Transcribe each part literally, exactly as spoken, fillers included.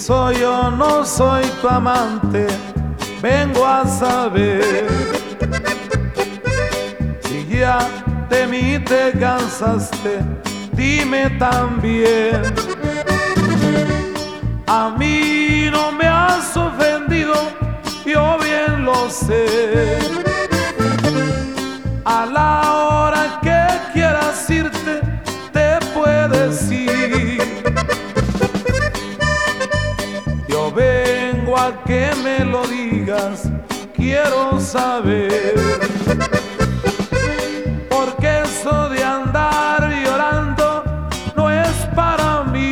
soy o no soy tu amante, vengo a saber si ya de mí te cansaste. Dime también, a mí no me has ofendido, yo bien lo sé. A la hora que quieras irte, te puedes ir. Yo vengo a que me lo digas, quiero saber. Porque eso de andar llorando no es para mí.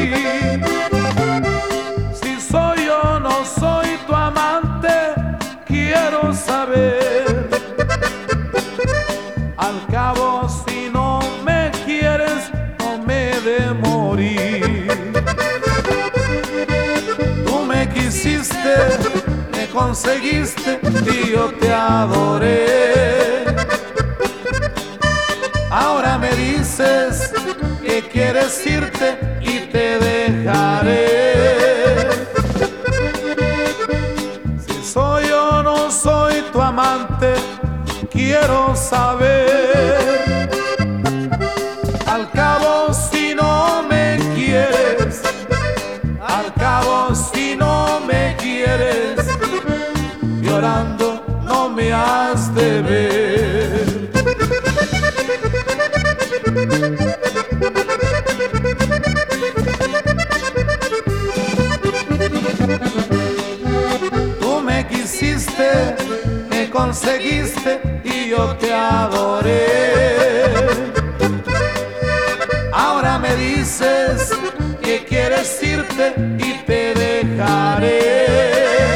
Si soy o no soy tu amante, quiero saber. Al cabo, si no me quieres, no me he de morir. Tú me quisiste, me conseguiste y yo te adoré. Ahora me dices que quieres irte y te dejaré. Si soy o no soy tu amante, quiero saber. Al cabo, si no me quieres, al cabo, si no me quieres, llorando no me has de ver. Tú me quisiste, me conseguiste y yo te adoré. Ahora me dices que quieres irte y te dejaré.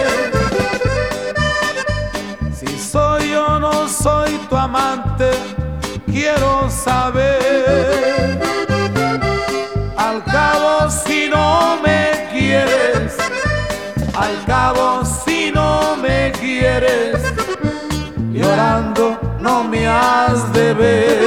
Si soy o no soy tu amante, quiero saber. Al cabo, si no me quieres, al cabo, si no me quieres, llorando no me has de ver.